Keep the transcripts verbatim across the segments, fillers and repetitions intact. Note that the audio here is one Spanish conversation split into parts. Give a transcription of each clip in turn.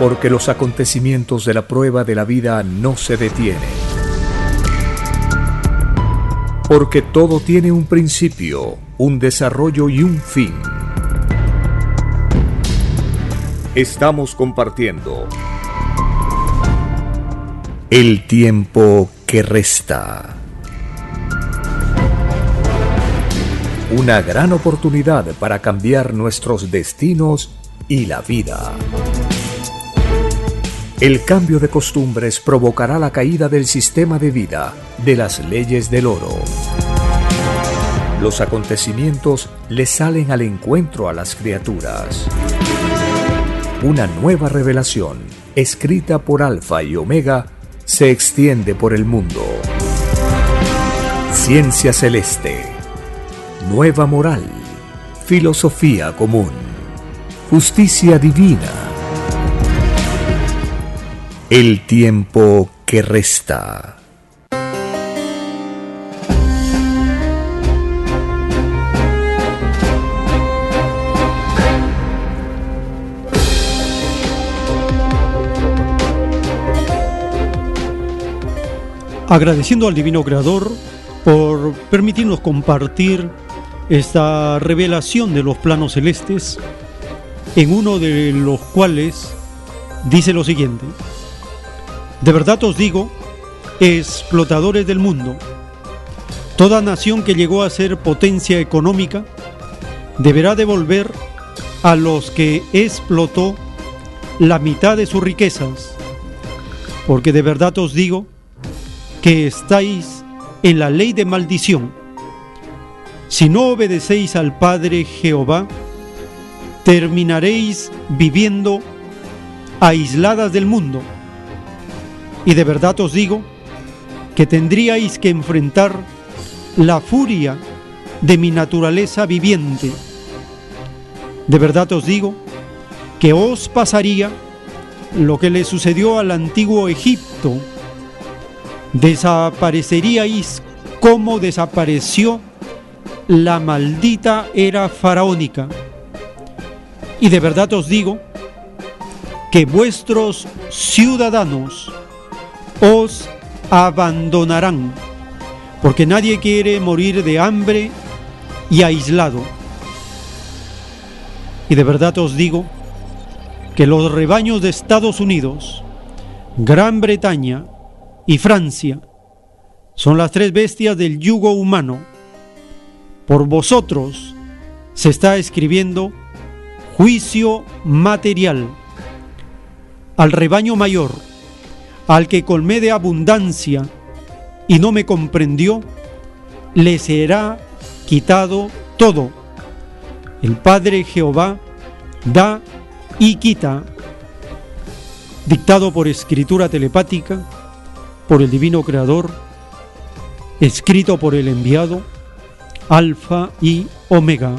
Porque los acontecimientos de la prueba de la vida no se detienen. Porque todo tiene un principio, un desarrollo y un fin. Estamos compartiendo el tiempo que resta. Una gran oportunidad para cambiar nuestros destinos y la vida. El cambio de costumbres provocará la caída del sistema de vida, de las leyes del oro. Los acontecimientos le salen al encuentro a las criaturas. Una nueva revelación, escrita por Alfa y Omega, se extiende por el mundo. Ciencia celeste, nueva moral, filosofía común, justicia divina. El tiempo que resta. Agradeciendo al Divino Creador por permitirnos compartir esta revelación de los planos celestes, en uno de los cuales dice lo siguiente: de verdad os digo, explotadores del mundo, toda nación que llegó a ser potencia económica deberá devolver a los que explotó la mitad de sus riquezas, porque de verdad os digo que estáis en la ley de maldición. Si no obedecéis al Padre Jehová, terminaréis viviendo aisladas del mundo. Y de verdad os digo que tendríais que enfrentar la furia de mi naturaleza viviente. De verdad os digo que os pasaría lo que le sucedió al antiguo Egipto. Desapareceríais como desapareció la maldita era faraónica. Y de verdad os digo que vuestros ciudadanos os abandonarán, porque nadie quiere morir de hambre y aislado. Y de verdad os digo que los rebaños de Estados Unidos, Gran Bretaña y Francia son las tres bestias del yugo humano. Por vosotros se está escribiendo juicio material. Al rebaño mayor, al que colmé de abundancia y no me comprendió, le será quitado todo. El Padre Jehová da y quita. Dictado por escritura telepática, por el Divino Creador, escrito por el enviado, Alfa y Omega.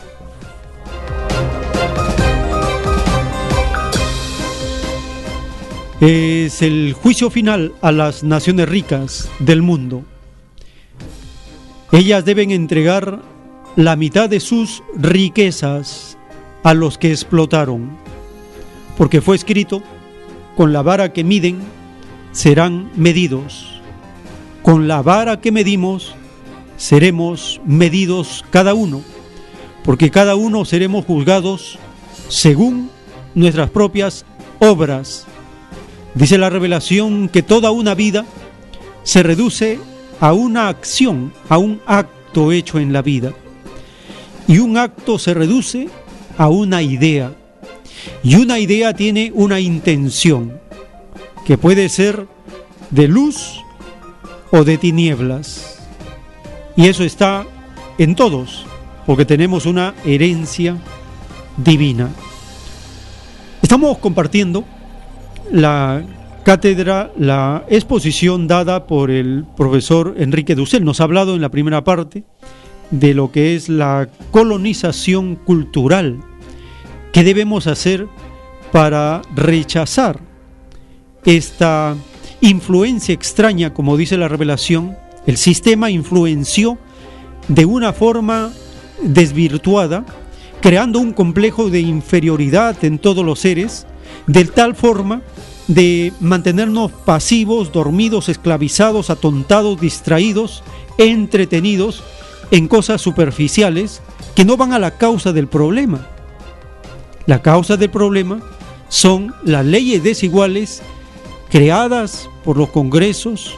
Es el juicio final a las naciones ricas del mundo. Ellas deben entregar la mitad de sus riquezas a los que explotaron, porque fue escrito: con la vara que miden serán medidos, con la vara que medimos seremos medidos cada uno, porque cada uno seremos juzgados según nuestras propias obras. Dice la revelación que toda una vida se reduce a una acción, a un acto hecho en la vida, y un acto se reduce a una idea, y una idea tiene una intención que puede ser de luz o de tinieblas, y eso está en todos, porque tenemos una herencia divina. Estamos compartiendo la cátedra, la exposición dada por el profesor Enrique Dussel. Nos ha hablado en la primera parte de lo que es la colonización cultural. ¿Qué debemos hacer para rechazar esta influencia extraña? Como dice la revelación, el sistema influenció de una forma desvirtuada, creando un complejo de inferioridad en todos los seres, de tal forma de mantenernos pasivos, dormidos, esclavizados, atontados, distraídos, entretenidos en cosas superficiales que no van a la causa del problema. La causa del problema son las leyes desiguales creadas por los congresos,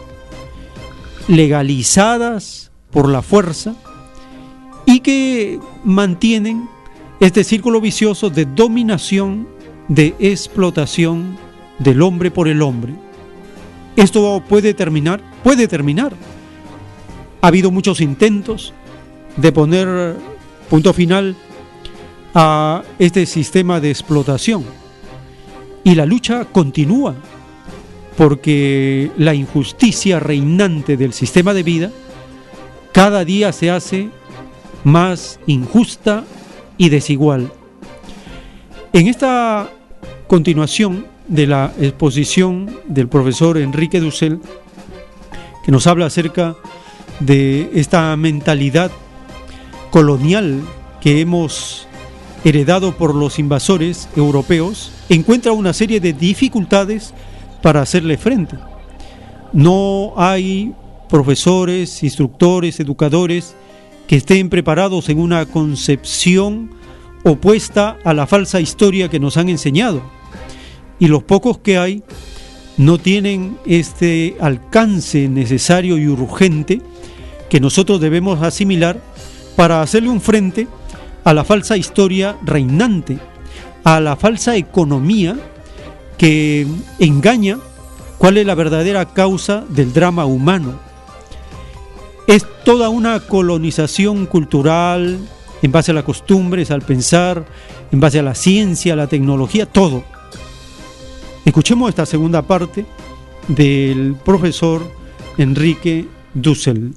legalizadas por la fuerza y que mantienen este círculo vicioso de dominación, de explotación del hombre por el hombre. Esto puede terminar, puede terminar. Ha habido muchos intentos de poner punto final a este sistema de explotación y la lucha continúa, porque la injusticia reinante del sistema de vida cada día se hace más injusta y desigual. En esta continuación de la exposición del profesor Enrique Dussel, que nos habla acerca de esta mentalidad colonial que hemos heredado por los invasores europeos, encuentra una serie de dificultades para hacerle frente. No hay profesores, instructores, educadores que estén preparados en una concepción opuesta a la falsa historia que nos han enseñado. Y los pocos que hay no tienen este alcance necesario y urgente que nosotros debemos asimilar para hacerle un frente a la falsa historia reinante, a la falsa economía que engaña cuál es la verdadera causa del drama humano. Es toda una colonización cultural en base a las costumbres, al pensar, en base a la ciencia, a la tecnología, todo. Escuchemos esta segunda parte del profesor Enrique Dussel.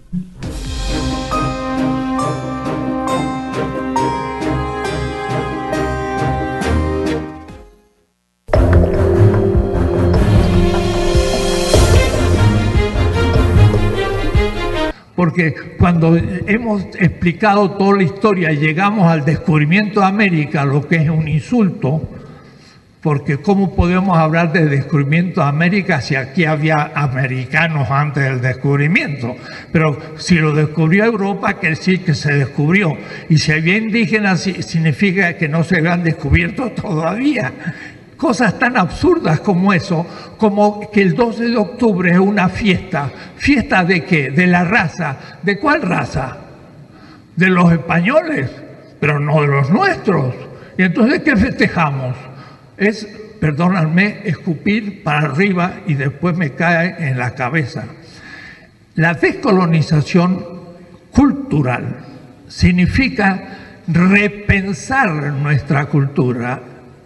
Porque cuando hemos explicado toda la historia y llegamos al descubrimiento de América, lo que es un insulto, porque ¿cómo podemos hablar de descubrimiento de América si aquí había americanos antes del descubrimiento? Pero si lo descubrió Europa, quiere decir que se descubrió. Y si había indígenas, significa que no se habían descubierto todavía. Cosas tan absurdas como eso, como que el doce de octubre es una fiesta. ¿Fiesta de qué? De la raza. ¿De cuál raza? De los españoles, pero no de los nuestros. ¿Y entonces qué festejamos? Es, perdónenme, escupir para arriba y después me cae en la cabeza. La descolonización cultural significa repensar nuestra cultura,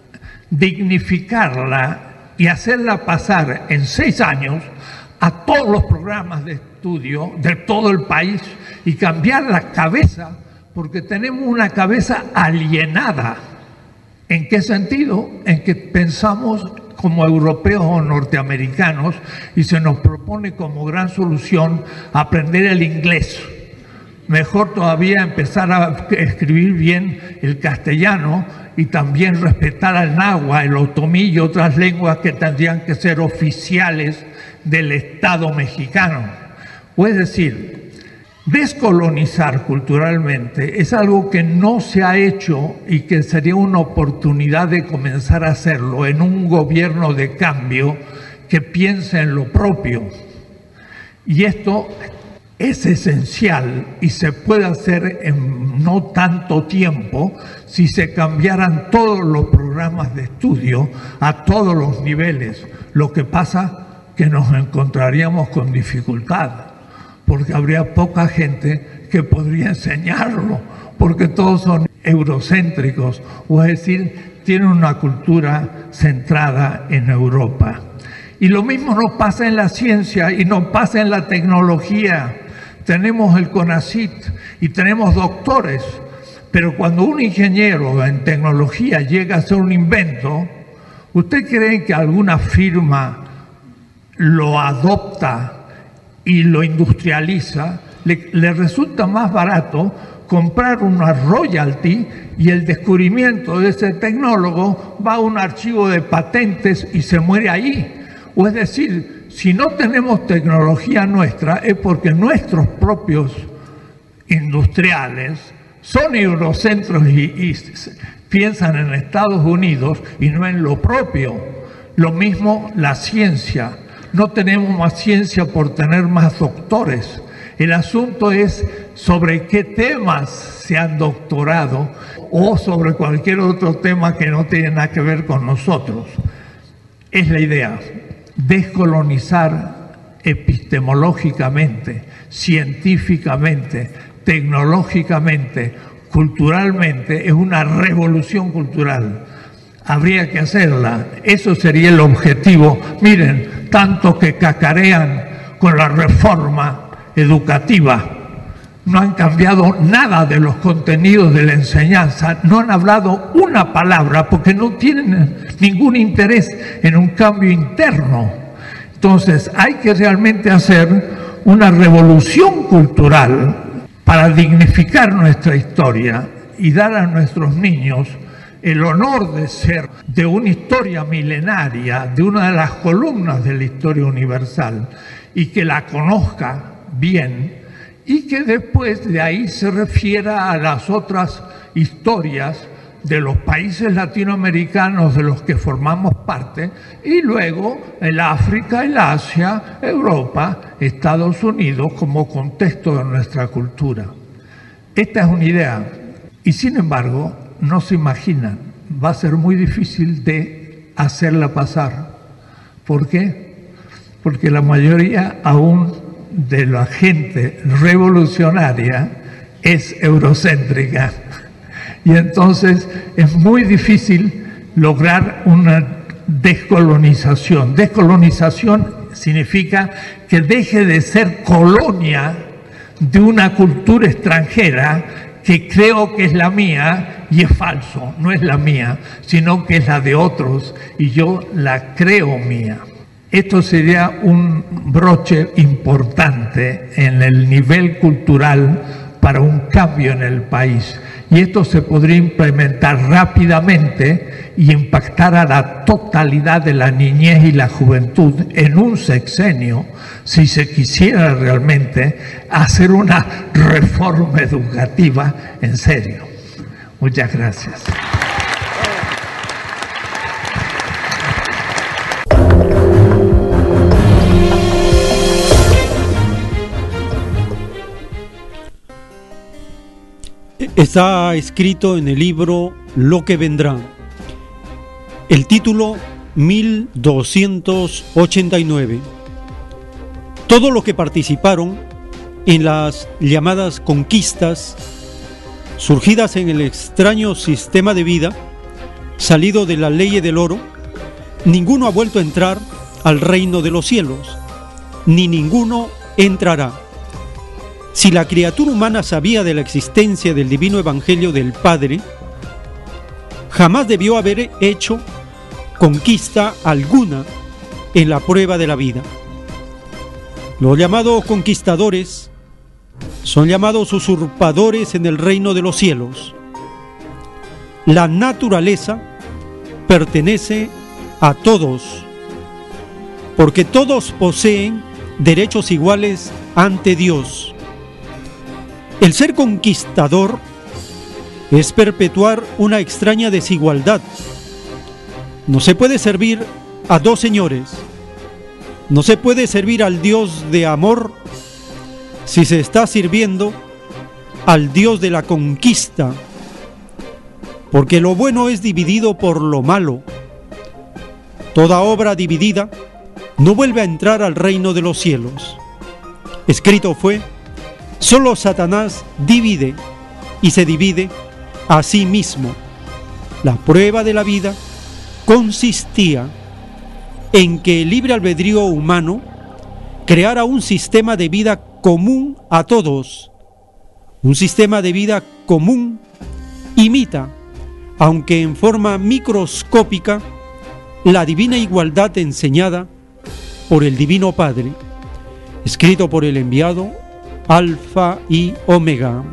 dignificarla y hacerla pasar en seis años a todos los programas de estudio de todo el país y cambiar la cabeza, porque tenemos una cabeza alienada. ¿En qué sentido? En que pensamos como europeos o norteamericanos y se nos propone como gran solución aprender el inglés. Mejor todavía empezar a escribir bien el castellano y también respetar al náhuatl, el otomí y otras lenguas que tendrían que ser oficiales del Estado mexicano. O es decir, descolonizar culturalmente es algo que no se ha hecho y que sería una oportunidad de comenzar a hacerlo en un gobierno de cambio que piense en lo propio. Y esto es esencial y se puede hacer en no tanto tiempo si se cambiaran todos los programas de estudio a todos los niveles. Lo que pasa que nos encontraríamos con dificultad, porque habría poca gente que podría enseñarlo, porque todos son eurocéntricos, o es decir, tienen una cultura centrada en Europa. Y lo mismo nos pasa en la ciencia y nos pasa en la tecnología. Tenemos el CONACYT y tenemos doctores, pero cuando un ingeniero en tecnología llega a hacer un invento, ¿usted cree que alguna firma lo adopta y lo industrializa? le, le resulta más barato comprar una royalty y el descubrimiento de ese tecnólogo va a un archivo de patentes y se muere ahí. O es decir, si no tenemos tecnología nuestra es porque nuestros propios industriales son eurocentros y, y piensan en Estados Unidos y no en lo propio. Lo mismo la ciencia. No tenemos más ciencia por tener más doctores. El asunto es sobre qué temas se han doctorado o sobre cualquier otro tema que no tiene nada que ver con nosotros. Es la idea. Descolonizar epistemológicamente, científicamente, tecnológicamente, culturalmente, es una revolución cultural. Habría que hacerla. Eso sería el objetivo. Miren, tanto que cacarean con la reforma educativa. No han cambiado nada de los contenidos de la enseñanza, no han hablado una palabra porque no tienen ningún interés en un cambio interno. Entonces hay que realmente hacer una revolución cultural para dignificar nuestra historia y dar a nuestros niños el honor de ser de una historia milenaria, de una de las columnas de la historia universal, y que la conozca bien, y que después de ahí se refiera a las otras historias de los países latinoamericanos de los que formamos parte, y luego el África, el Asia, Europa, Estados Unidos como contexto de nuestra cultura. Esta es una idea, y sin embargo, no se imaginan, va a ser muy difícil de hacerla pasar. ¿Por qué? Porque la mayoría aún de la gente revolucionaria es eurocéntrica. Y entonces es muy difícil lograr una descolonización. Descolonización significa que deje de ser colonia de una cultura extranjera que creo que es la mía y es falso, no es la mía, sino que es la de otros y yo la creo mía. Esto sería un broche importante en el nivel cultural para un cambio en el país. Y esto se podría implementar rápidamente y impactar a la totalidad de la niñez y la juventud en un sexenio, si se quisiera realmente hacer una reforma educativa en serio. Muchas gracias. Está escrito en el libro Lo que vendrá. El título mil doscientos ochenta y nueve. Todos los que participaron en las llamadas conquistas surgidas en el extraño sistema de vida salido de la ley del oro, ninguno ha vuelto a entrar al reino de los cielos, ni ninguno entrará. Si la criatura humana sabía de la existencia del divino evangelio del Padre, jamás debió haber hecho conquista alguna en la prueba de la vida. Los llamados conquistadores son llamados usurpadores en el reino de los cielos. La naturaleza pertenece a todos, porque todos poseen derechos iguales ante Dios. El ser conquistador es perpetuar una extraña desigualdad. No se puede servir a dos señores. No se puede servir al Dios de amor si se está sirviendo al Dios de la conquista, porque lo bueno es dividido por lo malo. Toda obra dividida no vuelve a entrar al reino de los cielos. Escrito fue: solo Satanás divide y se divide a sí mismo. La prueba de la vida consistía en que el libre albedrío humano creara un sistema de vida común a todos. Un sistema de vida común imita, aunque en forma microscópica, la divina igualdad enseñada por el Divino Padre, escrito por el enviado Alfa y Omega.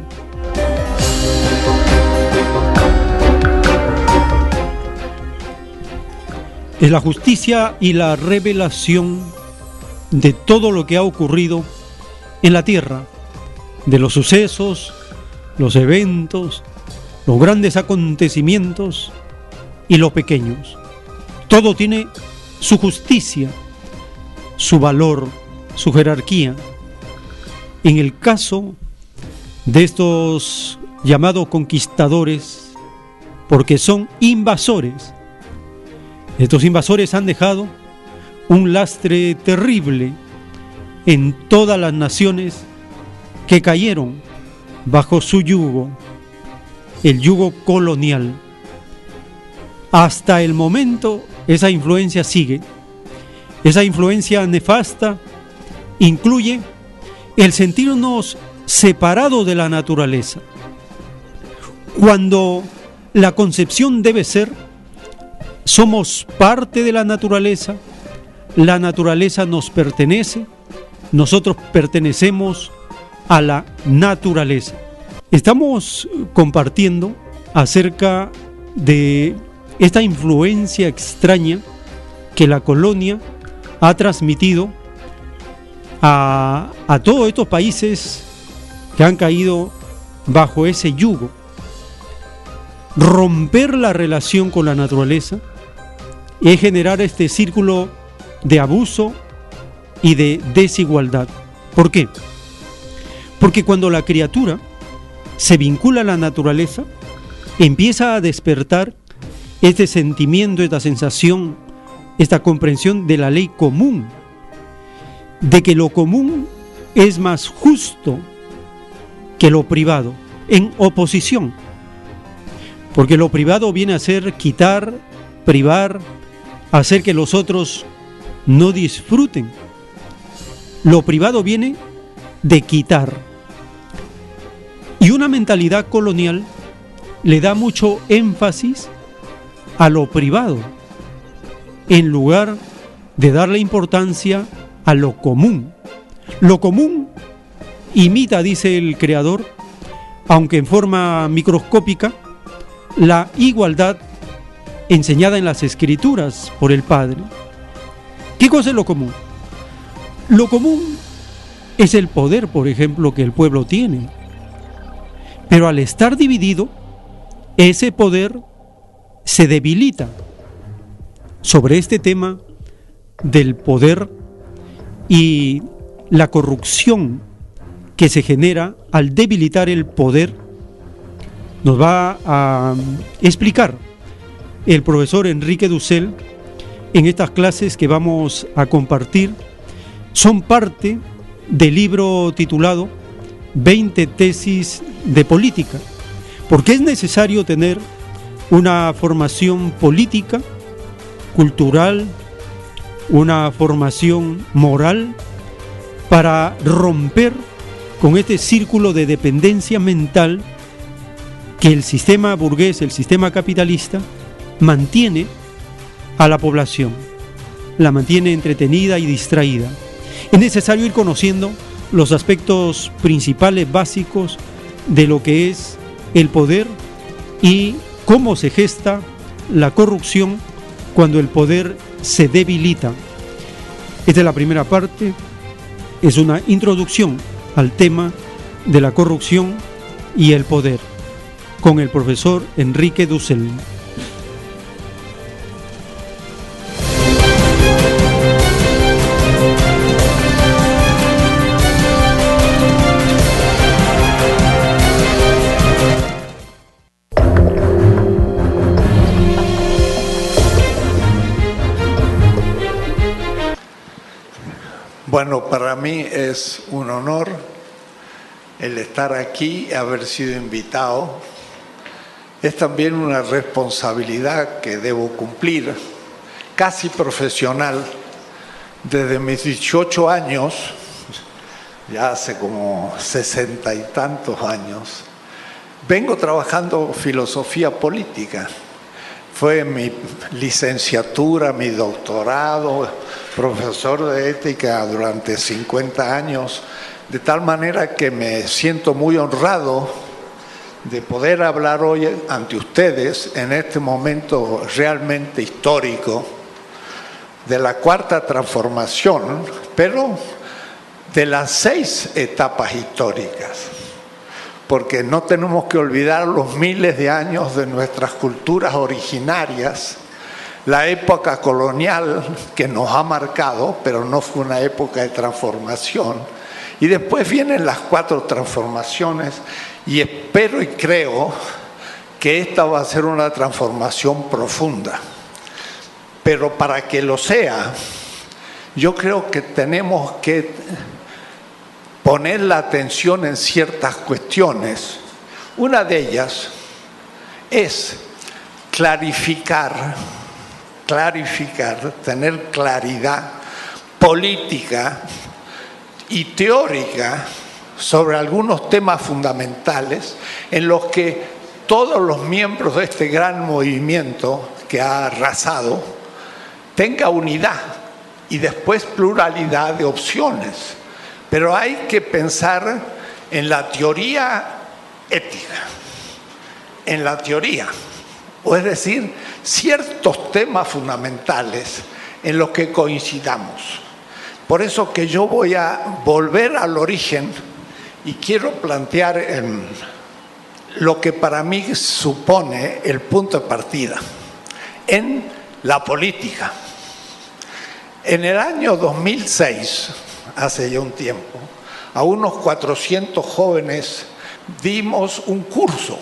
Es la justicia y la revelación de todo lo que ha ocurrido en la tierra, de los sucesos, los eventos, los grandes acontecimientos y los pequeños. Todo tiene su justicia, su valor, su jerarquía. En el caso de estos llamados conquistadores, porque son invasores, estos invasores han dejado un lastre terrible en todas las naciones que cayeron bajo su yugo, el yugo colonial. Hasta el momento esa influencia sigue. Esa influencia nefasta incluye el sentirnos separados de la naturaleza, cuando la concepción debe ser: somos parte de la naturaleza, la naturaleza nos pertenece, nosotros pertenecemos a la naturaleza. Estamos compartiendo acerca de esta influencia extraña que la colonia ha transmitido a, a todos estos países que han caído bajo ese yugo. Romper la relación con la naturaleza es generar este círculo de abuso y de desigualdad. ¿Por qué? Porque cuando la criatura se vincula a la naturaleza, empieza a despertar este sentimiento, esta sensación, esta comprensión de la ley común, de que lo común es más justo que lo privado, en oposición. Porque lo privado viene a ser quitar, privar, hacer que los otros no disfruten. Lo privado viene de quitar. Y una mentalidad colonial le da mucho énfasis a lo privado, en lugar de darle importancia a lo común. Lo común imita, dice el creador, aunque en forma microscópica, la igualdad enseñada en las Escrituras por el Padre. ¿Qué cosa es lo común? Lo común es el poder, por ejemplo, que el pueblo tiene. Pero al estar dividido, ese poder se debilita. Sobre este tema del poder y la corrupción que se genera al debilitar el poder, nos va a explicar el profesor Enrique Dussel en estas clases que vamos a compartir. Son parte del libro titulado veinte tesis de política, porque es necesario tener una formación política, cultural, una formación moral para romper con este círculo de dependencia mental que el sistema burgués, el sistema capitalista, mantiene a la población, la mantiene entretenida y distraída. Es necesario ir conociendo los aspectos principales, básicos de lo que es el poder y cómo se gesta la corrupción cuando el poder se debilita. Esta es la primera parte, es una introducción al tema de la corrupción y el poder, con el profesor Enrique Dussel. Bueno, para mí es un honor el estar aquí, haber sido invitado. Es también una responsabilidad que debo cumplir, casi profesional. Desde mis dieciocho años, ya hace como sesenta y tantos años, vengo trabajando filosofía política. Fue mi licenciatura, mi doctorado, profesor de ética durante cincuenta años, de tal manera que me siento muy honrado de poder hablar hoy ante ustedes en este momento realmente histórico de la cuarta transformación, pero de las seis etapas históricas, porque no tenemos que olvidar los miles de años de nuestras culturas originarias, la época colonial que nos ha marcado, pero no fue una época de transformación, y después vienen las cuatro transformaciones, y espero y creo que esta va a ser una transformación profunda. Pero para que lo sea, yo creo que tenemos que poner la atención en ciertas cuestiones. Una de ellas es clarificar, clarificar, tener claridad política y teórica sobre algunos temas fundamentales en los que todos los miembros de este gran movimiento que ha arrasado tenga unidad y después pluralidad de opciones. Pero hay que pensar en la teoría ética, en la teoría, o es decir, ciertos temas fundamentales en los que coincidamos. Por eso que yo voy a volver al origen y quiero plantear en lo que para mí supone el punto de partida, en la política. En el año dos mil seis, hace ya un tiempo, a unos cuatrocientos jóvenes dimos un curso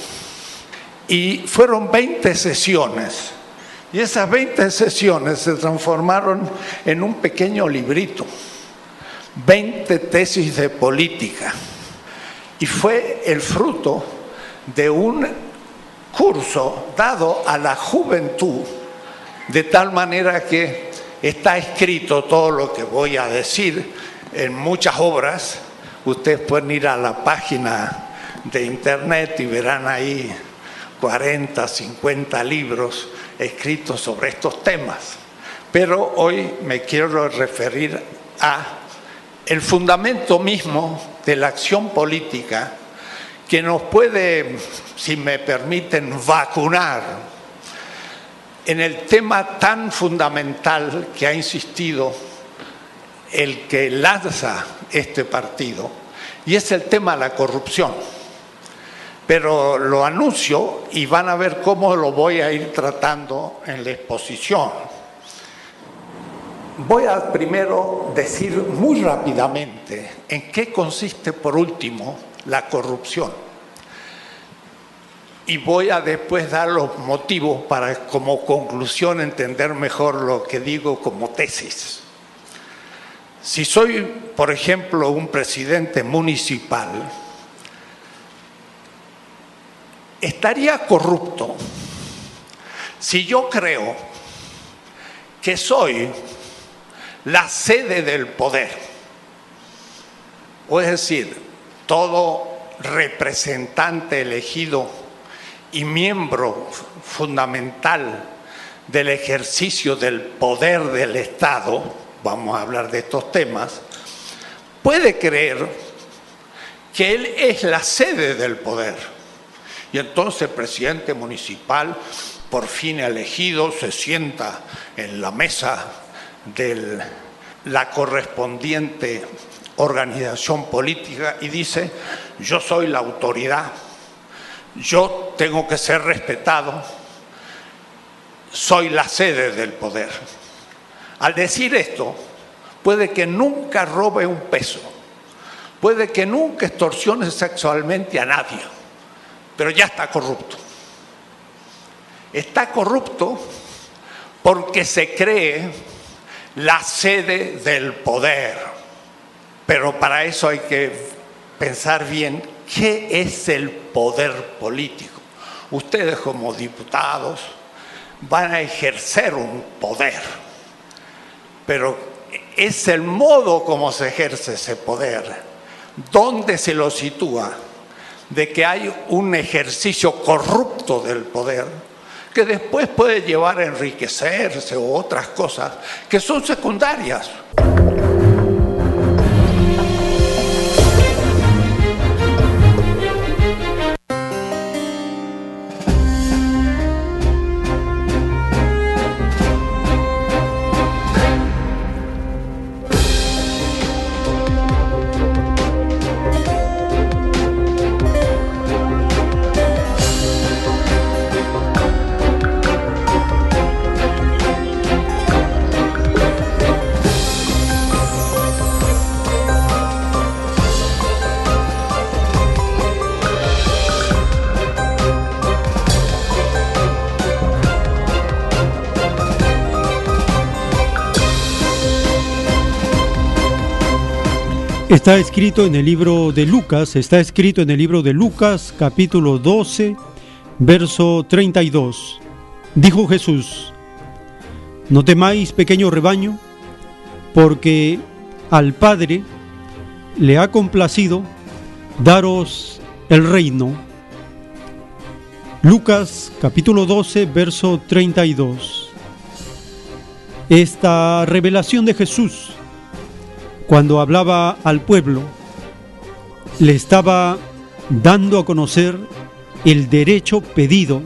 y fueron veinte sesiones. Y esas veinte sesiones se transformaron en un pequeño librito, veinte tesis de política. Y fue el fruto de un curso dado a la juventud, de tal manera que está escrito todo lo que voy a decir en muchas obras. Ustedes pueden ir a la página de internet y verán ahí cuarenta, cincuenta libros escritos sobre estos temas. Pero hoy me quiero referir a el fundamento mismo de la acción política que nos puede, si me permiten, vacunar en el tema tan fundamental que ha insistido el que lanza este partido, y es el tema de la corrupción. Pero lo anuncio y van a ver cómo lo voy a ir tratando en la exposición. Voy a primero decir muy rápidamente en qué consiste, por último, la corrupción. Y voy a después dar los motivos para, como conclusión, entender mejor lo que digo como tesis. Si soy, por ejemplo, un presidente municipal, estaría corrupto si yo creo que soy la sede del poder, o es decir, todo representante elegido y miembro fundamental del ejercicio del poder del Estado, vamos a hablar de estos temas, puede creer que él es la sede del poder. Y entonces el presidente municipal, por fin elegido, se sienta en la mesa de la correspondiente organización política y dice: yo soy la autoridad, yo tengo que ser respetado, soy la sede del poder. Al decir esto, puede que nunca robe un peso, puede que nunca extorsione sexualmente a nadie, pero ya está corrupto. Está corrupto porque se cree la sede del poder. Pero para eso hay que pensar bien qué es el poder político. Ustedes como diputados van a ejercer un poder, pero es el modo como se ejerce ese poder, dónde se lo sitúa, de que hay un ejercicio corrupto del poder que después puede llevar a enriquecerse o otras cosas que son secundarias. Está escrito en el libro de Lucas, está escrito en el libro de Lucas, capítulo doce, verso treinta y dos. Dijo Jesús: no temáis, pequeño rebaño, porque al Padre le ha complacido daros el reino. Lucas, capítulo doce, verso treinta y dos. Esta revelación de Jesús, cuando hablaba al pueblo, le estaba dando a conocer el derecho pedido.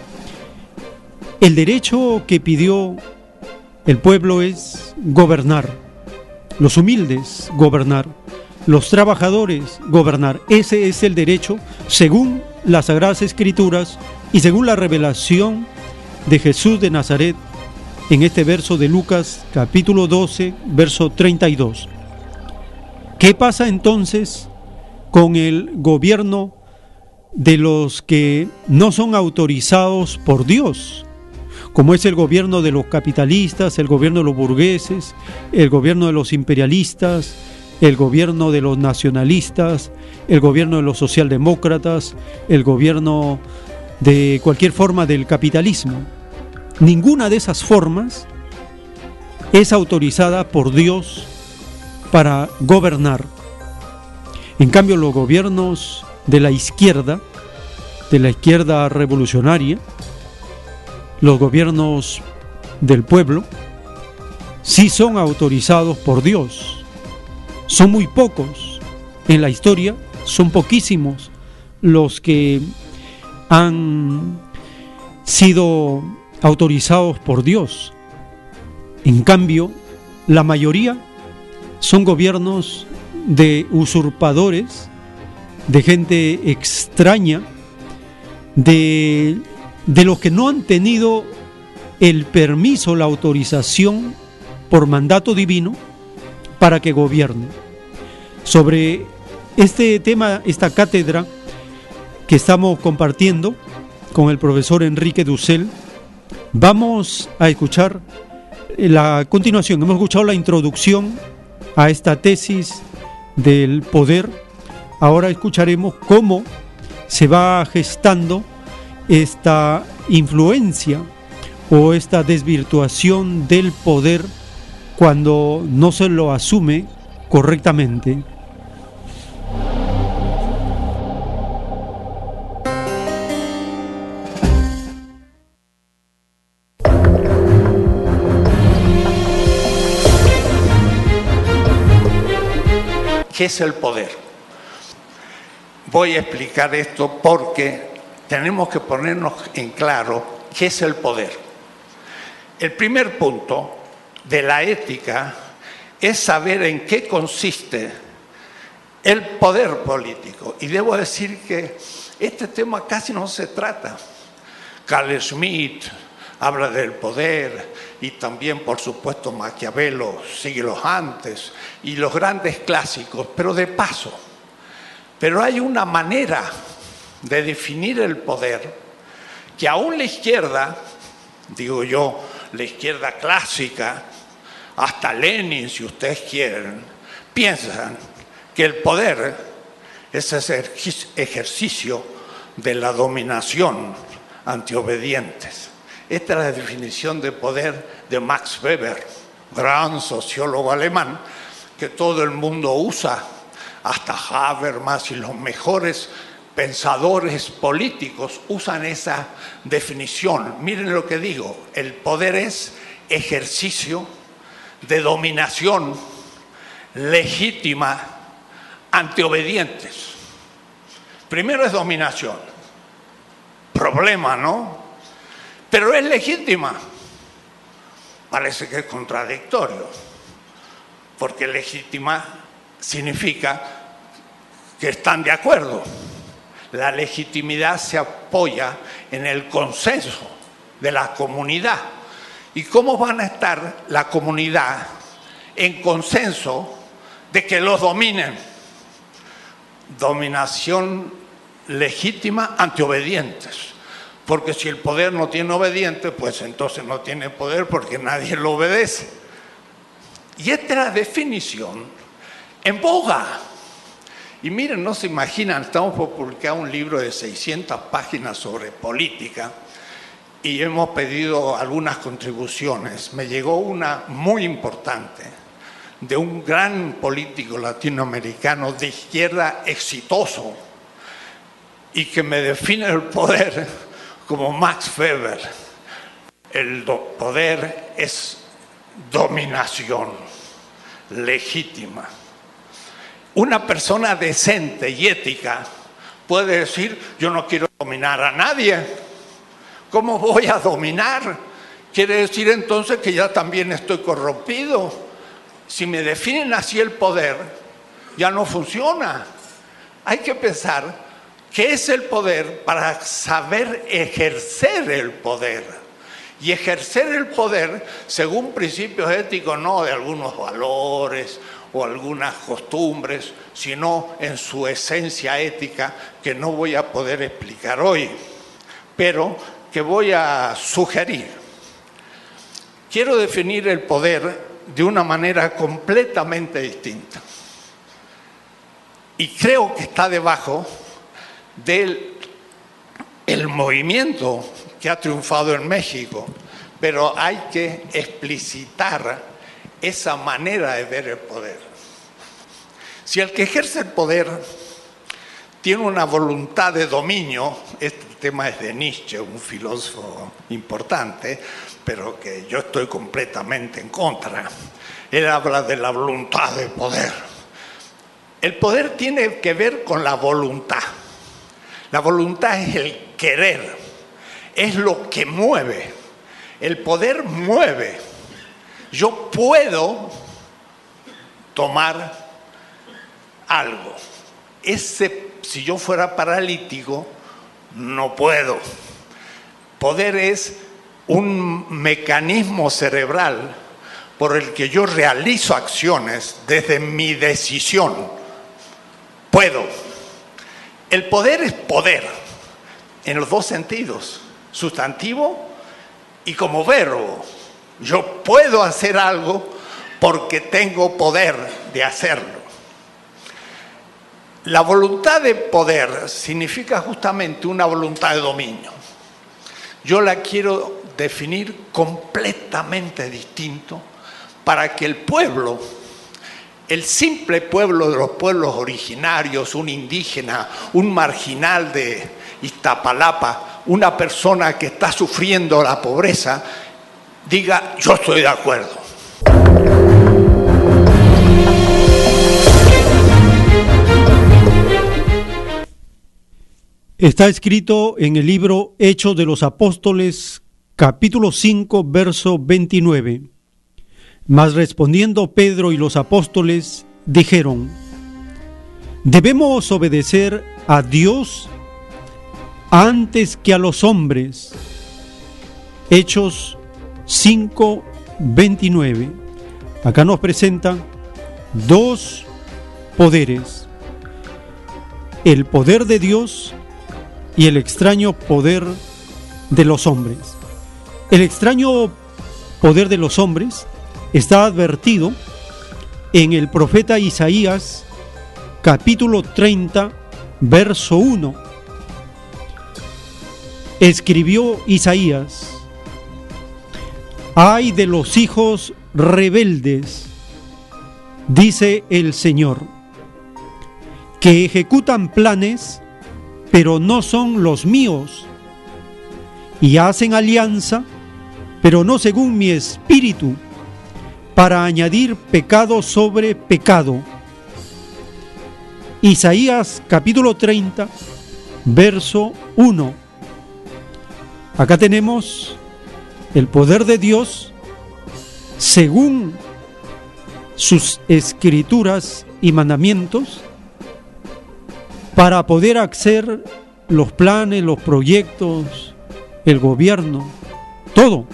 El derecho que pidió el pueblo es gobernar, los humildes gobernar, los trabajadores gobernar. Ese es el derecho según las Sagradas Escrituras y según la revelación de Jesús de Nazaret en este verso de Lucas capítulo doce, verso treinta y dos. ¿Qué pasa entonces con el gobierno de los que no son autorizados por Dios? Como es el gobierno de los capitalistas, el gobierno de los burgueses, el gobierno de los imperialistas, el gobierno de los nacionalistas, el gobierno de los socialdemócratas, el gobierno de cualquier forma del capitalismo. Ninguna de esas formas es autorizada por Dios para gobernar. En cambio, los gobiernos de la izquierda, de la izquierda revolucionaria, los gobiernos del pueblo, sí son autorizados por Dios. Son muy pocos en la historia, son poquísimos los que han sido autorizados por Dios. En cambio, la mayoría son gobiernos de usurpadores, de gente extraña, de, de los que no han tenido el permiso, la autorización por mandato divino para que gobiernen. Sobre este tema, esta cátedra que estamos compartiendo con el profesor Enrique Dussel, vamos a escuchar la continuación. Hemos escuchado la introducción a esta tesis del poder. Ahora escucharemos cómo se va gestando esta influencia o esta desvirtuación del poder cuando no se lo asume correctamente. ¿Qué es el poder? Voy a explicar esto porque tenemos que ponernos en claro qué es el poder. El primer punto de la ética es saber en qué consiste el poder político. Y debo decir que este tema casi no se trata. Carl Schmitt habla del poder y también, por supuesto, Maquiavelo siglos antes y los grandes clásicos, pero de paso. Pero hay una manera de definir el poder que aún la izquierda, digo yo, la izquierda clásica, hasta Lenin, si ustedes quieren, piensan que el poder es ese ejercicio de la dominación ante obedientes. Esta es la definición de poder de Max Weber, gran sociólogo alemán, que todo el mundo usa, hasta Habermas y los mejores pensadores políticos usan esa definición. Miren lo que digo, el poder es ejercicio de dominación legítima ante obedientes. Primero es dominación, problema, ¿no? Pero es legítima. Parece que es contradictorio, porque legítima significa que están de acuerdo. La legitimidad se apoya en el consenso de la comunidad. ¿Y cómo van a estar la comunidad en consenso de que los dominen? Dominación legítima ante obedientes. Porque si el poder no tiene obedientes, pues entonces no tiene poder porque nadie lo obedece. Y esta es la definición en boga. Y miren, no se imaginan, estamos por publicar un libro de seiscientas páginas sobre política y hemos pedido algunas contribuciones. Me llegó una muy importante de un gran político latinoamericano de izquierda exitoso y que me define el poder como Max Weber. El poder es dominación legítima. Una persona decente y ética puede decir, yo no quiero dominar a nadie. ¿Cómo voy a dominar? Quiere decir entonces que ya también estoy corrompido. Si me definen así el poder, ya no funciona. Hay que pensar qué es el poder para saber ejercer el poder. Y ejercer el poder según principios éticos, no de algunos valores o algunas costumbres, sino en su esencia ética que no voy a poder explicar hoy, pero que voy a sugerir. Quiero definir el poder de una manera completamente distinta. Y creo que está debajo del el movimiento que ha triunfado en México, pero hay que explicitar esa manera de ver el poder. Si el que ejerce el poder tiene una voluntad de dominio, este tema es de Nietzsche, un filósofo importante, pero que yo estoy completamente en contra. Él habla de la voluntad de poder. El poder tiene que ver con la voluntad. La voluntad es el querer, es lo que mueve. El poder mueve. Yo puedo tomar algo. Ese, si yo fuera paralítico, no puedo. Poder es un mecanismo cerebral por el que yo realizo acciones desde mi decisión. Puedo. El poder es poder en los dos sentidos, sustantivo y como verbo. Yo puedo hacer algo porque tengo poder de hacerlo. La voluntad de poder significa justamente una voluntad de dominio. Yo la quiero definir completamente distinto para que el pueblo, el simple pueblo de los pueblos originarios, un indígena, un marginal de Iztapalapa, una persona que está sufriendo la pobreza, diga, yo estoy de acuerdo. Está escrito en el libro Hechos de los Apóstoles, capítulo cinco, verso veintinueve. Mas respondiendo Pedro y los apóstoles, dijeron, debemos obedecer a Dios antes que a los hombres. Hechos cinco, veintinueve. Acá nos presenta dos poderes: el poder de Dios y el extraño poder de los hombres. El extraño poder de los hombres está advertido en el profeta Isaías, capítulo treinta, verso uno. Escribió Isaías: ay de los hijos rebeldes, dice el Señor, que ejecutan planes, pero no son los míos, y hacen alianza, pero no según mi espíritu, para añadir pecado sobre pecado. Isaías capítulo treinta, verso uno. Acá tenemos el poder de Dios según sus escrituras y mandamientos para poder hacer los planes, los proyectos, el gobierno, todo.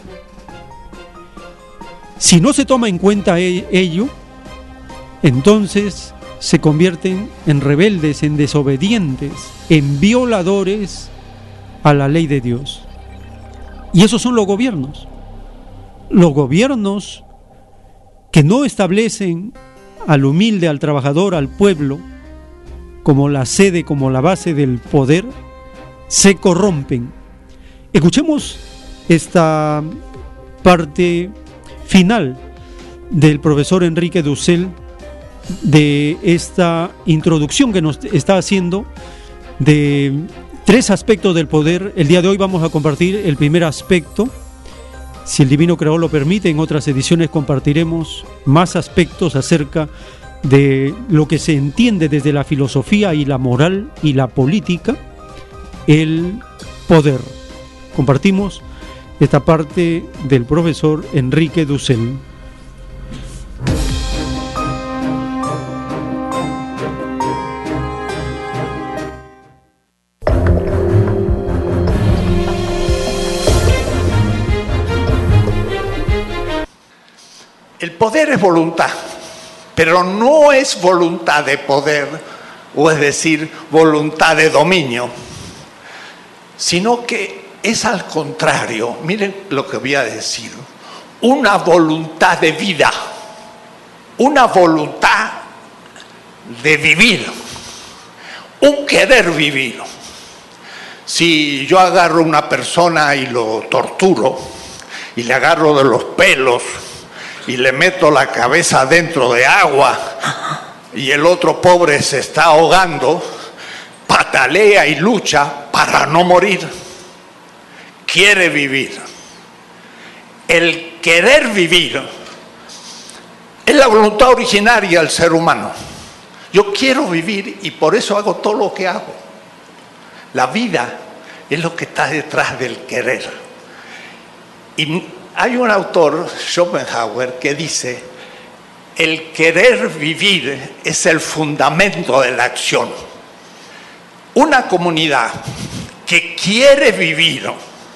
Si no se toma en cuenta ello, entonces se convierten en rebeldes, en desobedientes, en violadores a la ley de Dios. Y esos son los gobiernos. Los gobiernos que no establecen al humilde, al trabajador, al pueblo, como la sede, como la base del poder, se corrompen. Escuchemos esta parte final del profesor Enrique Dussel, de esta introducción que nos está haciendo de tres aspectos del poder. El día de hoy vamos a compartir el primer aspecto. Si el Divino Creador lo permite, en otras ediciones compartiremos más aspectos acerca de lo que se entiende desde la filosofía y la moral y la política, el poder. Compartimos esta parte del profesor Enrique Dussel. El poder es voluntad, pero no es voluntad de poder, o es decir, voluntad de dominio, sino que es al contrario. Miren lo que voy a decir: una voluntad de vida, una voluntad de vivir, un querer vivir. Si yo agarro a una persona y lo torturo, y le agarro de los pelos, y le meto la cabeza dentro de agua, y el otro pobre se está ahogando, patalea y lucha para no morir, quiere vivir. El querer vivir es la voluntad originaria del ser humano. Yo quiero vivir y por eso hago todo lo que hago. La vida es lo que está detrás del querer. Y hay un autor, Schopenhauer, que dice: el querer vivir es el fundamento de la acción. Una comunidad que quiere vivir,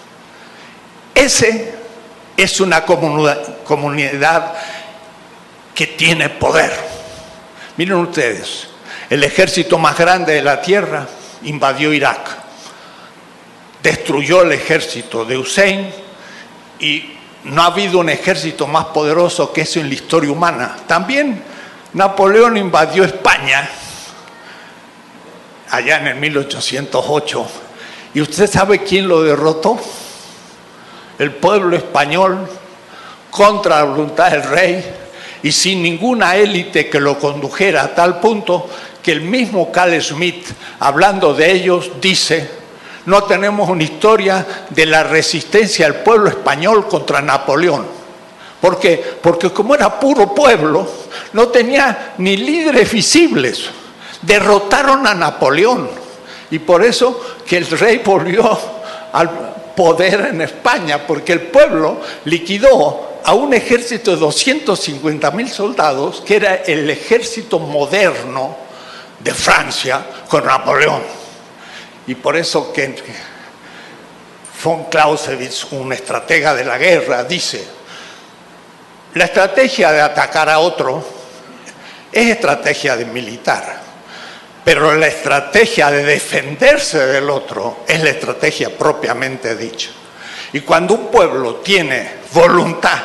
ese es una comunidad, comunidad que tiene poder. Miren ustedes, el ejército más grande de la tierra invadió Irak, destruyó el ejército de Hussein, y no ha habido un ejército más poderoso que eso en la historia humana. También Napoleón invadió España allá en el mil ochocientos ocho. ¿Y usted sabe quién lo derrotó? El pueblo español, contra la voluntad del rey y sin ninguna élite que lo condujera, a tal punto que el mismo Carl Schmitt, hablando de ellos, dice: no tenemos una historia de la resistencia del pueblo español contra Napoleón. ¿Por qué? Porque como era puro pueblo, no tenía ni líderes visibles. Derrotaron a Napoleón. Y por eso que el rey volvió al poder en España, porque el pueblo liquidó a un ejército de doscientos cincuenta mil soldados, que era el ejército moderno de Francia con Napoleón. Y por eso que von Clausewitz, un estratega de la guerra, dice: la estrategia de atacar a otro es estrategia de militar, pero la estrategia de defenderse del otro es la estrategia propiamente dicha. Y cuando un pueblo tiene voluntad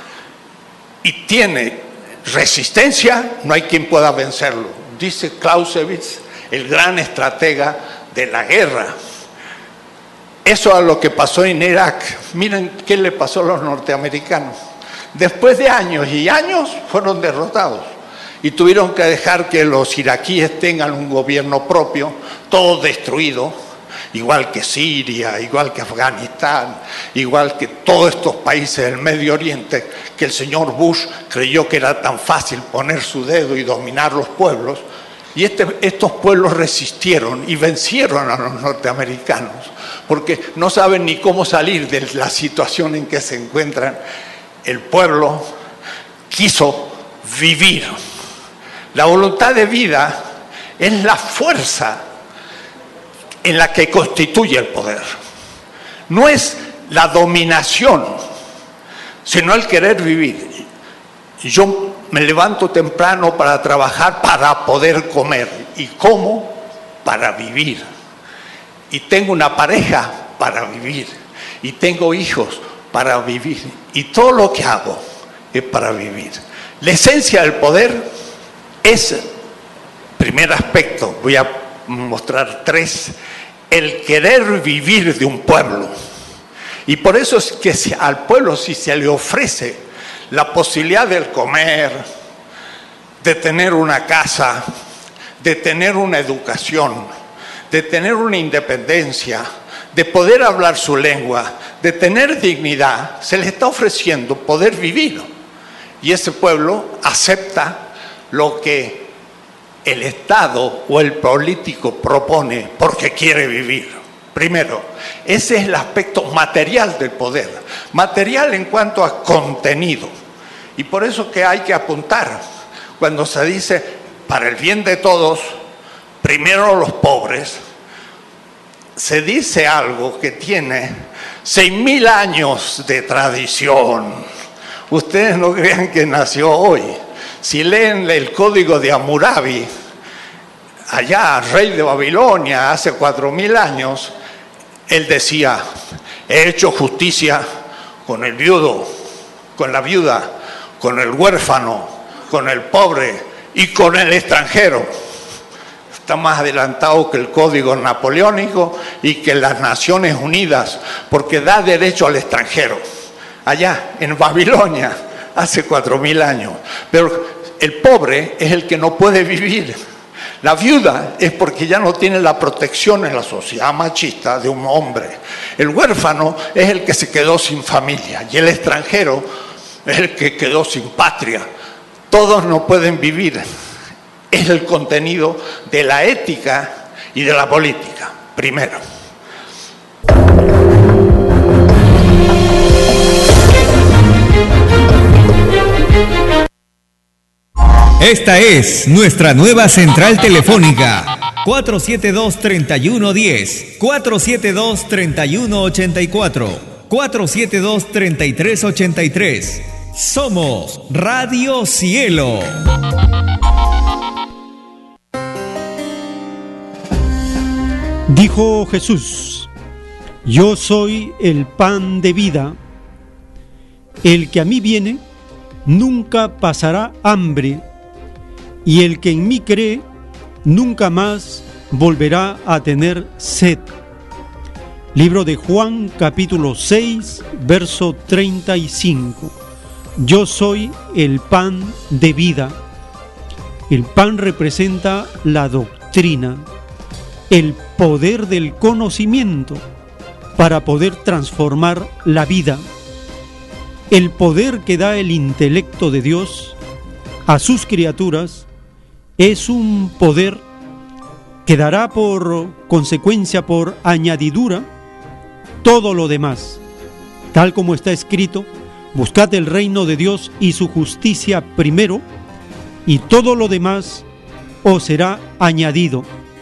y tiene resistencia, no hay quien pueda vencerlo. Dice Clausewitz, el gran estratega de la guerra. Eso es lo que pasó en Irak. Miren qué le pasó a los norteamericanos. Después de años y años fueron derrotados y tuvieron que dejar que los iraquíes tengan un gobierno propio, todo destruido, igual que Siria, igual que Afganistán, igual que todos estos países del Medio Oriente, que el señor Bush creyó que era tan fácil poner su dedo y dominar los pueblos. Y este, estos pueblos resistieron y vencieron a los norteamericanos, porque no saben ni cómo salir de la situación en que se encuentran. El pueblo quiso vivir. La voluntad de vida es la fuerza en la que constituye el poder. No es la dominación, sino el querer vivir. Yo me levanto temprano para trabajar, para poder comer. ¿Y como? Para vivir. Y tengo una pareja para vivir. Y tengo hijos para vivir. Y todo lo que hago es para vivir. La esencia del poder es, primer aspecto, voy a mostrar tres, el querer vivir de un pueblo. Y por eso es que si al pueblo, si se le ofrece la posibilidad de comer, de tener una casa, de tener una educación, de tener una independencia, de poder hablar su lengua, de tener dignidad, se le está ofreciendo poder vivir. Y ese pueblo acepta lo que el Estado o el político propone porque quiere vivir. Primero, ese es el aspecto material del poder, material en cuanto a contenido. Y por eso que hay que apuntar, cuando se dice para el bien de todos, primero los pobres, se dice algo que tiene seis mil años de tradición. Ustedes no crean que nació hoy. Si leen el Código de Hammurabi, allá, rey de Babilonia, hace cuatro mil años, él decía, he hecho justicia con el viudo, con la viuda, con el huérfano, con el pobre y con el extranjero. Está más adelantado que el Código Napoleónico y que las Naciones Unidas, porque da derecho al extranjero. Allá, en Babilonia, hace cuatro mil años. Pero el pobre es el que no puede vivir. La viuda es porque ya no tiene la protección en la sociedad machista de un hombre. El huérfano es el que se quedó sin familia y el extranjero es el que quedó sin patria. Todos no pueden vivir. Es el contenido de la ética y de la política, primero. Esta es nuestra nueva central telefónica, cuatro siete dos, tres uno uno cero, cuatro siete dos, tres uno ocho cuatro, cuatro siete dos, tres tres ocho tres. Somos Radio Cielo. Dijo Jesús, yo soy el pan de vida. El que a mí viene nunca pasará hambre, y el que en mí cree nunca más volverá a tener sed. Libro de Juan, capítulo seis, verso treinta y cinco. Yo soy el pan de vida. El pan representa la doctrina, el poder del conocimiento para poder transformar la vida. El poder que da el intelecto de Dios a sus criaturas es un poder que dará por consecuencia, por añadidura, todo lo demás. Tal como está escrito, buscad el reino de Dios y su justicia primero, y todo lo demás os será añadido.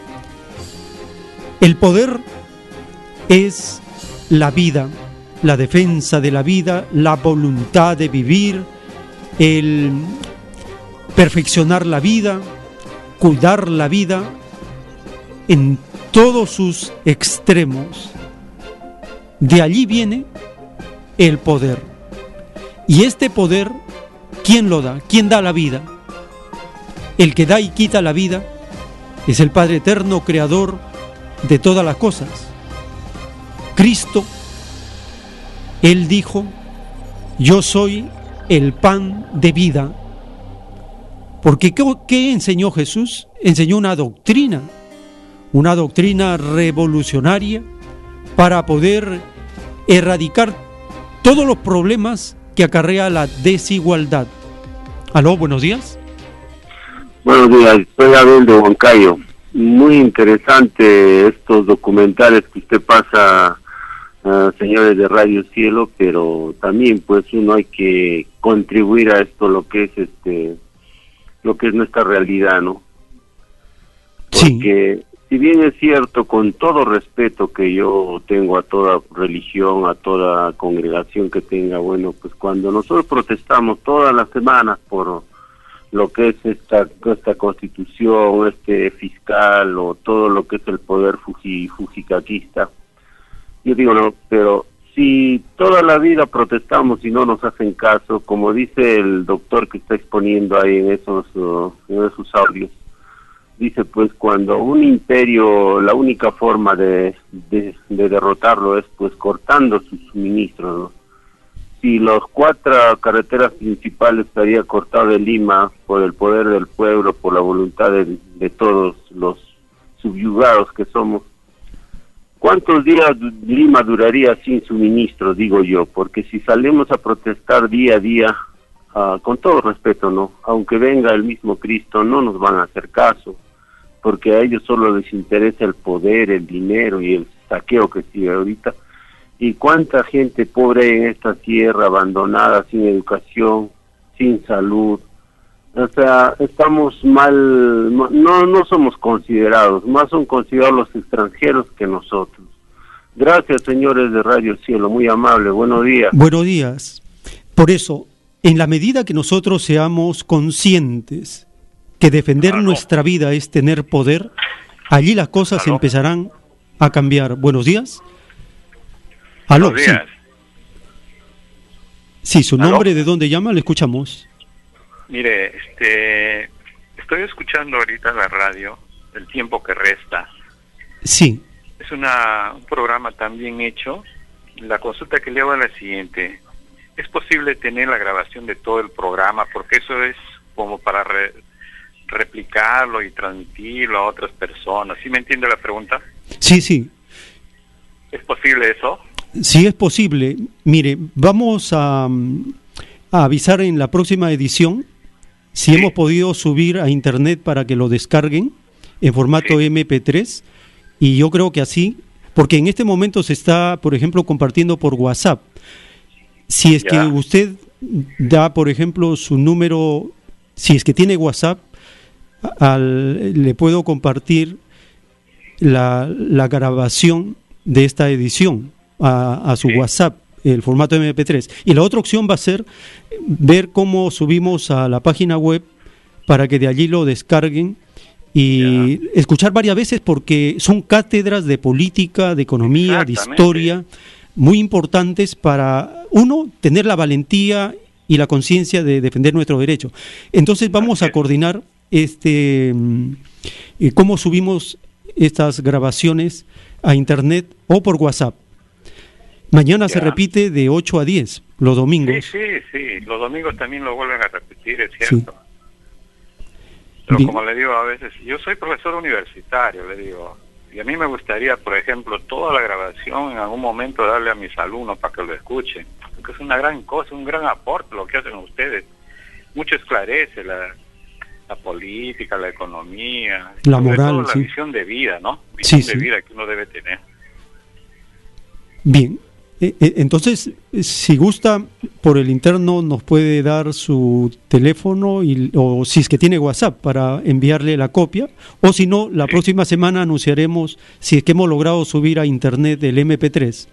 El poder es la vida, la defensa de la vida, la voluntad de vivir, el perfeccionar la vida, cuidar la vida en todos sus extremos. De allí viene el poder. Y este poder, ¿quién lo da? ¿Quién da la vida? El que da y quita la vida es el Padre Eterno, Creador de todas las cosas. Cristo, Él dijo, yo soy el pan de vida. Porque ¿qué, qué enseñó Jesús? Enseñó una doctrina, una doctrina revolucionaria para poder erradicar todos los problemas que acarrea la desigualdad. Aló, buenos días. Buenos días, soy Abel de Huancayo. Muy interesante estos documentales que usted pasa, uh, señores de Radio Cielo, pero también pues uno hay que contribuir a esto, lo que es este, lo que es nuestra realidad, ¿no? Porque sí, si bien es cierto, con todo respeto que yo tengo a toda religión, a toda congregación que tenga, bueno, pues cuando nosotros protestamos todas las semanas por lo que es esta, esta constitución, este fiscal o todo lo que es el poder fuji, fujicaquista, yo digo, no, pero si toda la vida protestamos y no nos hacen caso, como dice el doctor que está exponiendo ahí en esos, uh, en esos audios, dice pues cuando un imperio, la única forma de, de, de derrotarlo es pues cortando sus suministros, ¿no? Si las cuatro carreteras principales estaría cortado de Lima por el poder del pueblo, por la voluntad de, de todos los subyugados que somos, ¿cuántos días Lima duraría sin suministro, digo yo? Porque si salimos a protestar día a día, uh, con todo respeto, ¿no? Aunque venga el mismo Cristo, no nos van a hacer caso, porque a ellos solo les interesa el poder, el dinero y el saqueo que sigue ahorita. ¿Y cuánta gente pobre en esta tierra, abandonada, sin educación, sin salud? O sea, estamos mal, no no somos considerados, más son considerados los extranjeros que nosotros. Gracias, señores de Radio Cielo, muy amable, buenos días. Buenos días. Por eso, en la medida que nosotros seamos conscientes que defender Aló. nuestra vida es tener poder, allí las cosas Aló. empezarán a cambiar. Buenos días. Aló, Buenos días. Sí. Sí, su ¿Aló? nombre, ¿de dónde llama? Le escuchamos. Mire, este, estoy escuchando ahorita la radio, El tiempo que resta. Sí. Es una, un programa tan bien hecho. La consulta que le hago es la siguiente. ¿Es posible tener la grabación de todo el programa? Porque eso es como para re, replicarlo y transmitirlo a otras personas. ¿Sí me entiende la pregunta? Sí, sí. ¿Es posible eso? Sí es posible. Mire, vamos a, a avisar en la próxima edición si Sí. hemos podido subir a internet para que lo descarguen en formato Sí. eme pe tres, y yo creo que así, porque en este momento se está, por ejemplo, compartiendo por WhatsApp. Si es Ya. que usted da, por ejemplo, su número, si es que tiene WhatsApp, al, le puedo compartir la, la grabación de esta edición a, a su Sí. WhatsApp, el formato eme pe tres. Y la otra opción va a ser ver cómo subimos a la página web para que de allí lo descarguen y Ya. escuchar varias veces, porque son cátedras de política, de economía, de Exactamente. historia, muy importantes para, uno, tener la valentía y la conciencia de defender nuestros derechos. Entonces vamos Así a es. coordinar este mm, eh, cómo subimos estas grabaciones a internet o por WhatsApp. Mañana se Ya. repite de ocho a diez, los Sí, domingos. sí, sí. Los domingos también lo vuelven a repetir, es Sí. cierto. Pero Bien. como le digo a veces, yo soy profesor universitario, le digo, y a mí me gustaría, por ejemplo, toda la grabación en algún momento darle a mis alumnos para que lo escuchen, porque es una gran cosa, un gran aporte lo que hacen ustedes. Mucho esclarece la, la política, la economía, La sobre moral, todo la sí. visión de vida, ¿no? Visión Sí, de sí. vida que uno debe tener. Bien, Eh, eh, entonces, eh, si gusta, por el interno nos puede dar su teléfono y, o si es que tiene WhatsApp para enviarle la copia, o si no, la Sí. próxima semana anunciaremos si es que hemos logrado subir a internet el eme pe tres.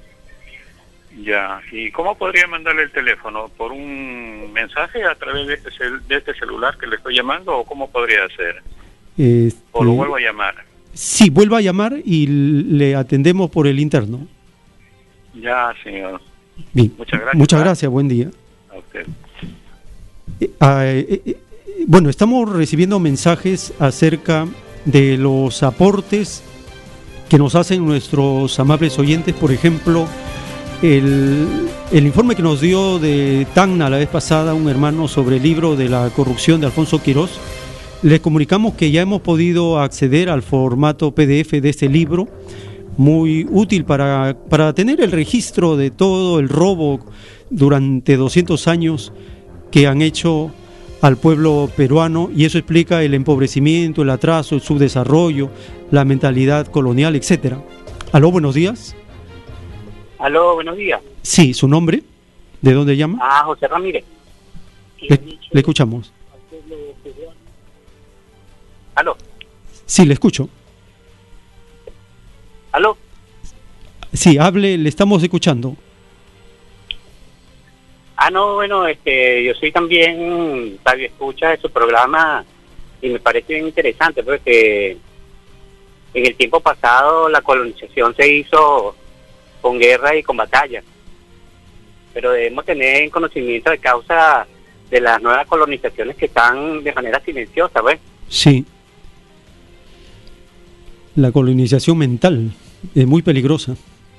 Ya, ¿y cómo podría mandarle el teléfono? ¿Por un mensaje a través de este, cel- de este celular que le estoy llamando, o cómo podría hacer? Este, ¿O lo vuelvo a llamar? Sí, vuelva a llamar y le atendemos por el interno. Ya, señor. Bien. Muchas gracias. Muchas gracias, buen día. A usted. Eh, ah, eh, eh, bueno, estamos recibiendo mensajes acerca de los aportes que nos hacen nuestros amables oyentes. Por ejemplo, el, el informe que nos dio de Tacna la vez pasada un hermano sobre el libro de la corrupción de Alfonso Quirós. Les comunicamos que ya hemos podido acceder al formato pe de efe de este libro, muy útil para, para tener el registro de todo el robo durante doscientos años que han hecho al pueblo peruano, y eso explica el empobrecimiento, el atraso, el subdesarrollo, la mentalidad colonial, etcétera. Aló, buenos días. Aló, buenos días. Sí, ¿su nombre? ¿De dónde llama? Ah, José Ramírez. Le, le escuchamos. Aló, Sí, le escucho. aló. Sí, hable, le estamos escuchando. Ah, no, bueno, este, yo soy también radio escucha de su programa y me parece bien interesante porque en el tiempo pasado la colonización se hizo con guerra y con batalla. Pero debemos tener conocimiento de causa de las nuevas colonizaciones que están de manera silenciosa, ¿ves? Sí. La colonización mental es muy peligrosa.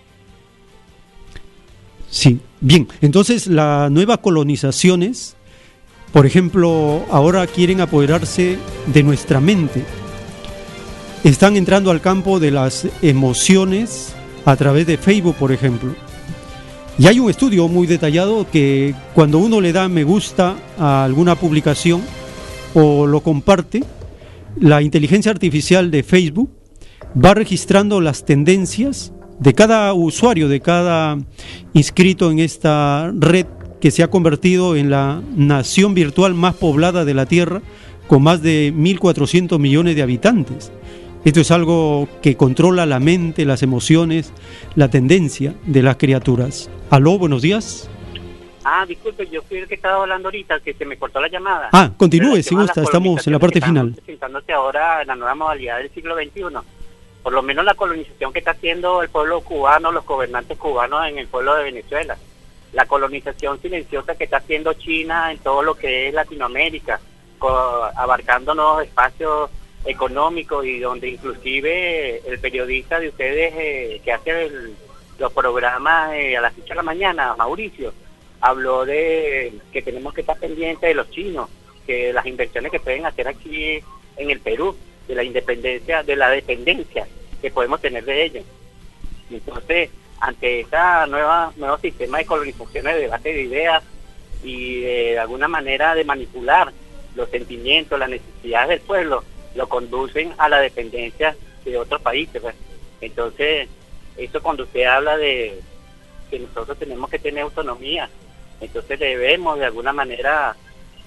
Sí, bien. Entonces, las nuevas colonizaciones, por ejemplo, ahora quieren apoderarse de nuestra mente. Están entrando al campo de las emociones a través de Facebook, por ejemplo. Y hay un estudio muy detallado que cuando uno le da me gusta a alguna publicación o lo comparte, la inteligencia artificial de Facebook va registrando las tendencias de cada usuario, de cada inscrito en esta red que se ha convertido en la nación virtual más poblada de la Tierra, con más de mil cuatrocientos millones de habitantes. Esto es algo que controla la mente, las emociones, la tendencia de las criaturas. Aló, buenos días. Ah, disculpe, yo fui el que estaba hablando ahorita, que se me cortó la llamada. Ah, continúe, si gusta, estamos en la parte final. Presentándose ahora en la nueva modalidad del siglo veintiuno. Por lo menos la colonización que está haciendo el pueblo cubano, los gobernantes cubanos en el pueblo de Venezuela. La colonización silenciosa que está haciendo China en todo lo que es Latinoamérica, abarcando nuevos espacios económicos y donde inclusive el periodista de ustedes eh, que hace el, los programas eh, a las ocho de la mañana, Mauricio, habló de que tenemos que estar pendientes de los chinos, que las inversiones que pueden hacer aquí en el Perú, de la independencia, de la dependencia que podemos tener de ellos. Entonces, ante esta nueva nuevo sistema de colonización, de debate de ideas y de, de alguna manera de manipular los sentimientos, las necesidades del pueblo, lo conducen a la dependencia de otros países, pues. Entonces, eso cuando usted habla de que nosotros tenemos que tener autonomía, entonces debemos de alguna manera...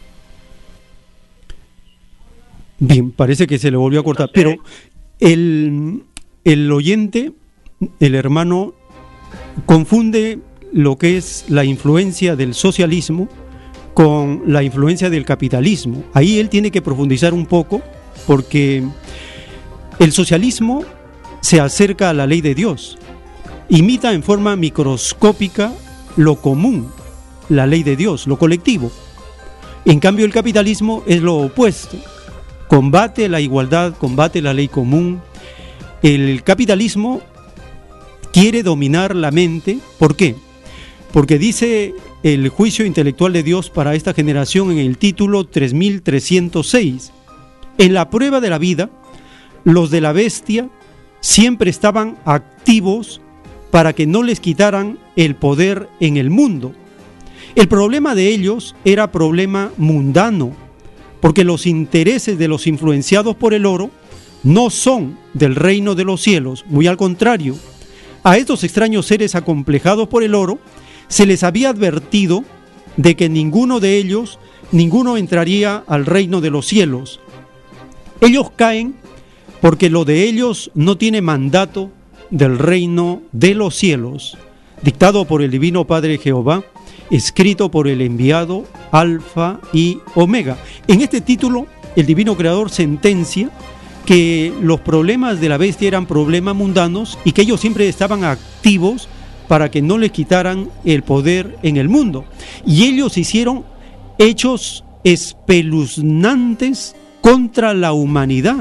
Bien, parece que se le volvió a cortar, pero el, el oyente, el hermano, confunde lo que es la influencia del socialismo con la influencia del capitalismo. Ahí él tiene que profundizar un poco, porque el socialismo se acerca a la ley de Dios, imita en forma microscópica lo común, la ley de Dios, lo colectivo. En cambio, el capitalismo es lo opuesto, combate la igualdad, combate la ley común. El capitalismo quiere dominar la mente. ¿Por qué? Porque dice el juicio intelectual de Dios para esta generación en el título tres mil trescientos seis. En la prueba de la vida, los de la bestia siempre estaban activos para que no les quitaran el poder en el mundo. El problema de ellos era problema mundano, porque los intereses de los influenciados por el oro no son del reino de los cielos, muy al contrario. A estos extraños seres acomplejados por el oro se les había advertido de que ninguno de ellos, ninguno entraría al reino de los cielos. Ellos caen porque lo de ellos no tiene mandato del reino de los cielos, dictado por el Divino Padre Jehová, escrito por el enviado Alfa y Omega. En este título, el Divino Creador sentencia que los problemas de la bestia eran problemas mundanos y que ellos siempre estaban activos para que no les quitaran el poder en el mundo. Y ellos hicieron hechos espeluznantes contra la humanidad.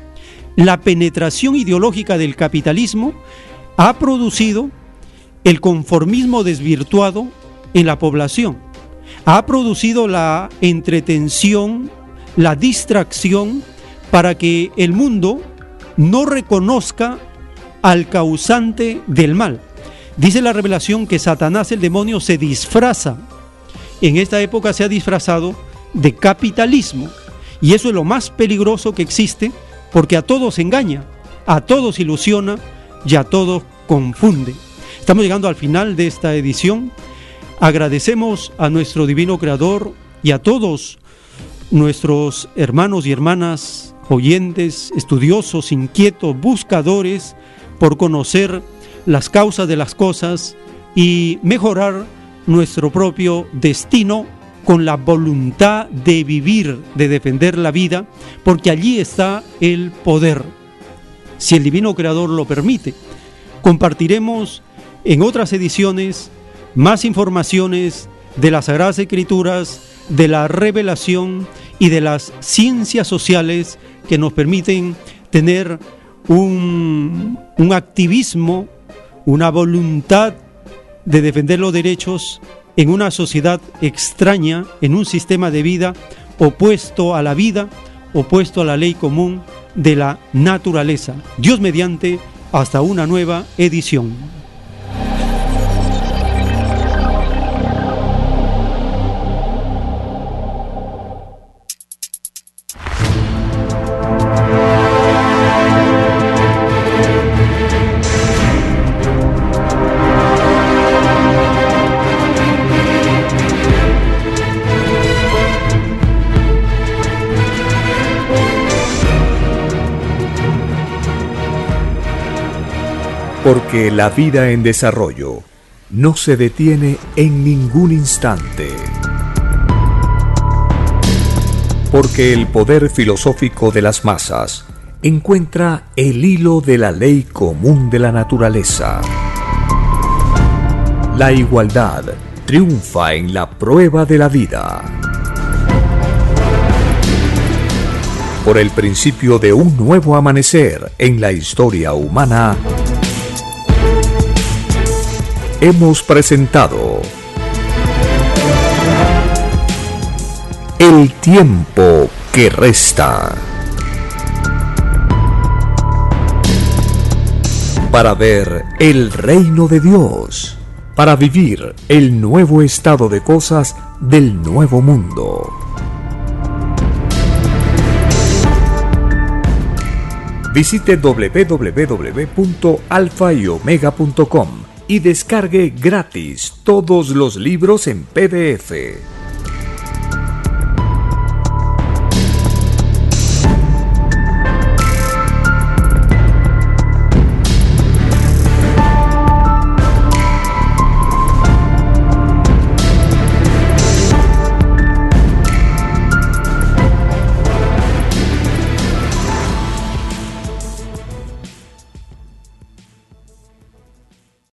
La penetración ideológica del capitalismo ha producido el conformismo desvirtuado en la población, ha producido la entretención, la distracción, para que el mundo no reconozca al causante del mal. Dice la revelación que Satanás, el demonio, se disfraza. En esta época se ha disfrazado de capitalismo. Y eso es lo más peligroso que existe, porque a todos engaña, a todos ilusiona y a todos confunde. Estamos llegando al final de esta edición. Agradecemos a nuestro Divino Creador y a todos nuestros hermanos y hermanas, oyentes, estudiosos, inquietos, buscadores, por conocer las causas de las cosas y mejorar nuestro propio destino con la voluntad de vivir, de defender la vida, porque allí está el poder. Si el Divino Creador lo permite, compartiremos en otras ediciones más informaciones de las Sagradas Escrituras, de la revelación y de las ciencias sociales que nos permiten tener un, un activismo, una voluntad de defender los derechos en una sociedad extraña, en un sistema de vida opuesto a la vida, opuesto a la ley común de la naturaleza. Dios mediante, hasta una nueva edición. Porque la vida en desarrollo no se detiene en ningún instante. Porque el poder filosófico de las masas encuentra el hilo de la ley común de la naturaleza. La igualdad triunfa en la prueba de la vida. Por el principio de un nuevo amanecer en la historia humana, hemos presentado El tiempo que resta. Para ver el reino de Dios, para vivir el nuevo estado de cosas del nuevo mundo. Visite doble u doble u doble u punto alfa y omega punto com y descargue gratis todos los libros en P D F.